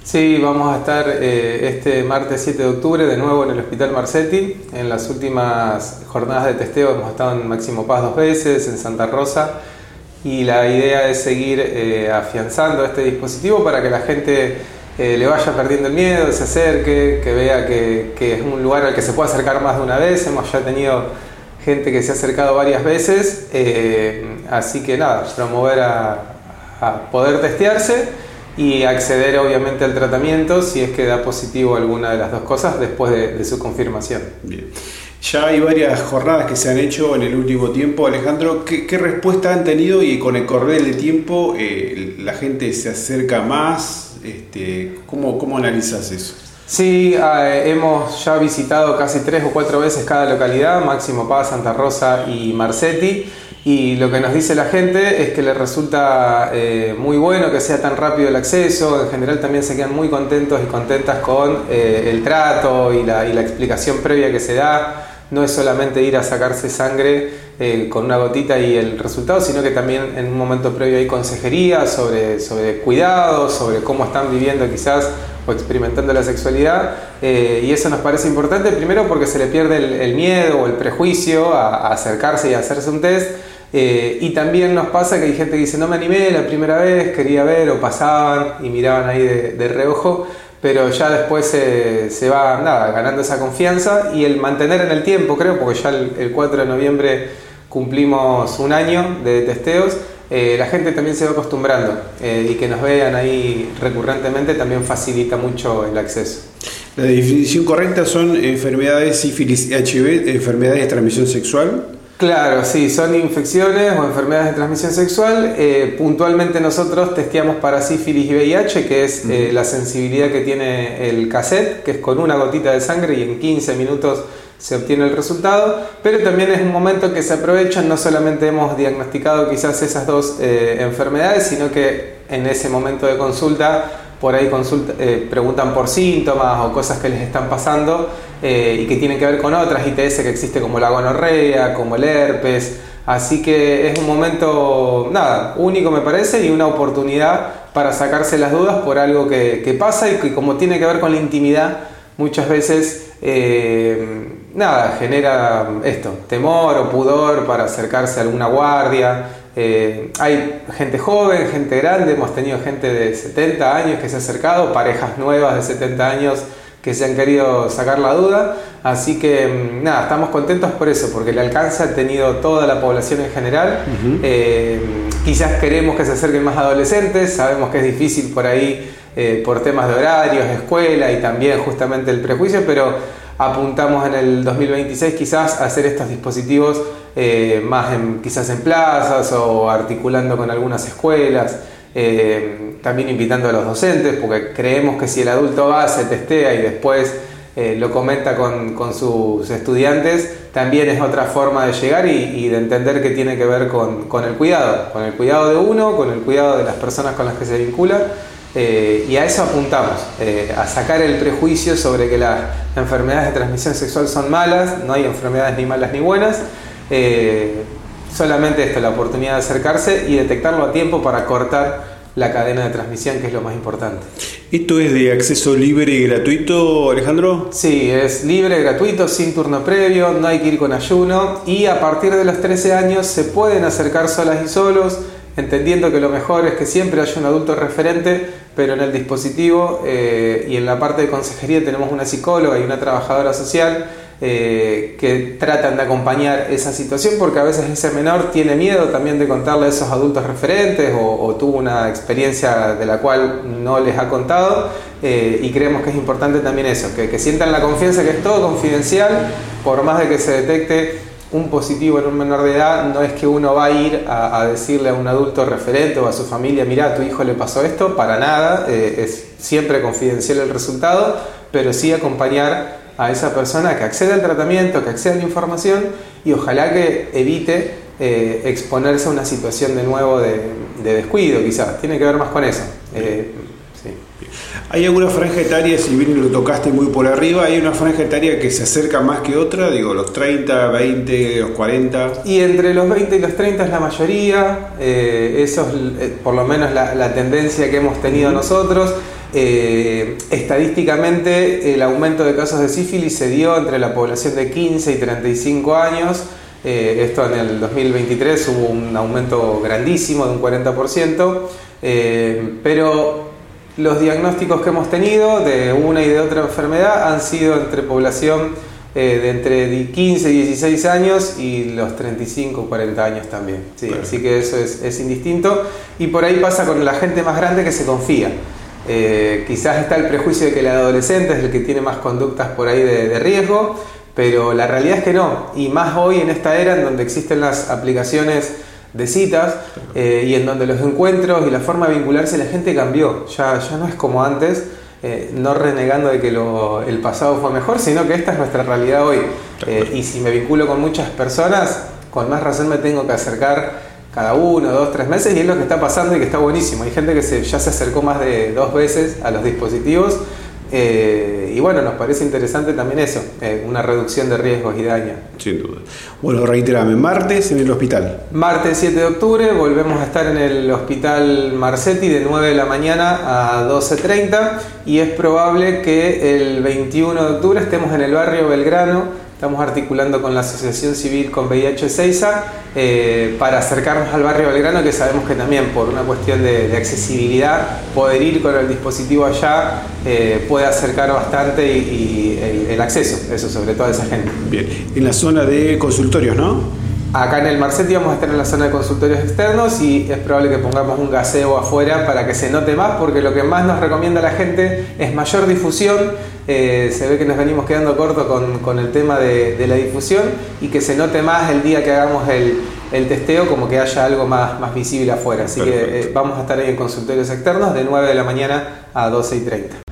Sí, vamos a estar este martes 7 de octubre de nuevo en el Hospital Marsetti. En las últimas jornadas de testeo hemos estado en Máximo Paz 2 veces, en Santa Rosa, y la idea es seguir afianzando este dispositivo para que la gente le vaya perdiendo el miedo, se acerque, que vea que es un lugar al que se puede acercar más de una vez. Hemos ya tenido gente que se ha acercado varias veces, así que nada, promover a poder testearse y acceder obviamente al tratamiento si es que da positivo alguna de las dos cosas después de su confirmación. Bien. Ya hay varias jornadas que se han hecho en el último tiempo, Alejandro. ¿Qué respuesta han tenido y con el correr del tiempo la gente se acerca más? ¿Cómo analizas eso? Sí, hemos ya visitado casi 3 o 4 veces cada localidad, Máximo Paz, Santa Rosa y Marsetti, y lo que nos dice la gente es que les resulta muy bueno que sea tan rápido el acceso. En general también se quedan muy contentos y contentas con el trato y la explicación previa que se da. No es solamente ir a sacarse sangre con una gotita y el resultado, sino que también en un momento previo hay consejería sobre cuidados, sobre cómo están viviendo quizás o experimentando la sexualidad, y eso nos parece importante, primero porque se le pierde el miedo o el prejuicio a acercarse y a hacerse un test, y también nos pasa que hay gente que dice no me animé la primera vez, quería ver, o pasaban y miraban ahí de reojo, pero ya después se va ganando esa confianza y el mantener en el tiempo, creo, porque ya el 4 de noviembre cumplimos un año de testeos. La gente también se va acostumbrando, y que nos vean ahí recurrentemente también facilita mucho el acceso. La definición correcta son enfermedades sífilis y HIV, enfermedades de transmisión sexual. Claro, sí, son infecciones o enfermedades de transmisión sexual. Puntualmente nosotros testeamos para sífilis y VIH, que es la sensibilidad que tiene el cassette, que es con una gotita de sangre y en 15 minutos se obtiene el resultado, pero también es un momento que se aprovechan. No solamente hemos diagnosticado quizás esas dos enfermedades, sino que en ese momento de consulta, por ahí preguntan por síntomas o cosas que les están pasando y que tienen que ver con otras ITS que existe, como la gonorrea, como el herpes. Así que es un momento único, me parece, y una oportunidad para sacarse las dudas por algo que pasa y que, como tiene que ver con la intimidad, muchas veces genera temor o pudor para acercarse a alguna guardia. Hay gente joven, gente grande, hemos tenido gente de 70 años que se ha acercado, parejas nuevas de 70 años que se han querido sacar la duda, así que estamos contentos por eso, porque el alcance ha tenido toda la población en general. Quizás queremos que se acerquen más adolescentes, sabemos que es difícil por ahí por temas de horarios, escuela y también justamente el prejuicio, pero apuntamos en el 2026 quizás a hacer estos dispositivos más quizás en plazas o articulando con algunas escuelas, también invitando a los docentes, porque creemos que si el adulto va, se testea y después lo comenta con sus estudiantes, también es otra forma de llegar y de entender que tiene que ver con el cuidado de uno, con el cuidado de las personas con las que se vincula. Y a eso apuntamos, a sacar el prejuicio sobre que las enfermedades de transmisión sexual son malas. No hay enfermedades ni malas ni buenas, solamente la oportunidad de acercarse y detectarlo a tiempo para cortar la cadena de transmisión, que es lo más importante. ¿Esto es de acceso libre y gratuito, Alejandro? Sí, es libre, gratuito, sin turno previo, no hay que ir con ayuno, y a partir de los 13 años se pueden acercar solas y solos, entendiendo que lo mejor es que siempre haya un adulto referente, pero en el dispositivo y en la parte de consejería tenemos una psicóloga y una trabajadora social que tratan de acompañar esa situación, porque a veces ese menor tiene miedo también de contarle a esos adultos referentes o tuvo una experiencia de la cual no les ha contado, y creemos que es importante también eso, que sientan la confianza, que es todo confidencial. Por más de que se detecte un positivo en un menor de edad, no es que uno va a ir a decirle a un adulto referente o a su familia, mira, a tu hijo le pasó esto, para nada, es siempre confidencial el resultado, pero sí acompañar a esa persona que acceda al tratamiento, que acceda a la información, y ojalá que evite exponerse a una situación de nuevo de descuido, quizás. Tiene que ver más con eso. Sí. ¿Hay alguna franja etaria, si bien lo tocaste muy por arriba, hay una franja etaria que se acerca más que otra? Digo, los 30, 20, los 40. Y entre los 20 y los 30 es la mayoría, eso es por lo menos la tendencia que hemos tenido nosotros. Estadísticamente el aumento de casos de sífilis se dio entre la población de 15 y 35 años. Esto en el 2023 hubo un aumento grandísimo de un 40%, pero los diagnósticos que hemos tenido de una y de otra enfermedad han sido entre población de entre 15 y 16 años y los 35 o 40 años también. Sí, claro. Así que eso es indistinto, y por ahí pasa con la gente más grande que se confía. Quizás está el prejuicio de que el adolescente es el que tiene más conductas por ahí de riesgo, pero la realidad es que no, y más hoy en esta era en donde existen las aplicaciones de citas y en donde los encuentros y la forma de vincularse la gente cambió, ya no es como antes, no renegando de que el pasado fue mejor, sino que esta es nuestra realidad hoy, y si me vinculo con muchas personas, con más razón me tengo que acercar cada 1, 2, 3 meses, y es lo que está pasando y que está buenísimo. Hay gente que ya se acercó más de 2 veces a los dispositivos. Y bueno, nos parece interesante también eso, una reducción de riesgos y daño. Sin duda. Bueno, reiterame, martes en el hospital. Martes 7 de octubre volvemos a estar en el Hospital Marsetti de 9 de la mañana a 12:30, y es probable que el 21 de octubre estemos en el barrio Belgrano. Estamos articulando con la Asociación Civil con VIH Ezeiza para acercarnos al barrio Belgrano, que sabemos que también por una cuestión de accesibilidad, poder ir con el dispositivo allá puede acercar bastante y el acceso, eso sobre todo a esa gente. Bien, en la zona de consultorios, ¿no? Acá en el Marsetti vamos a estar en la zona de consultorios externos, y es probable que pongamos un gazebo afuera para que se note más, porque lo que más nos recomienda la gente es mayor difusión. Se ve que nos venimos quedando corto con el tema de la difusión, y que se note más el día que hagamos el testeo, como que haya algo más visible afuera. Así Perfecto. Que vamos a estar ahí en consultorios externos de 9 de la mañana a 12:30.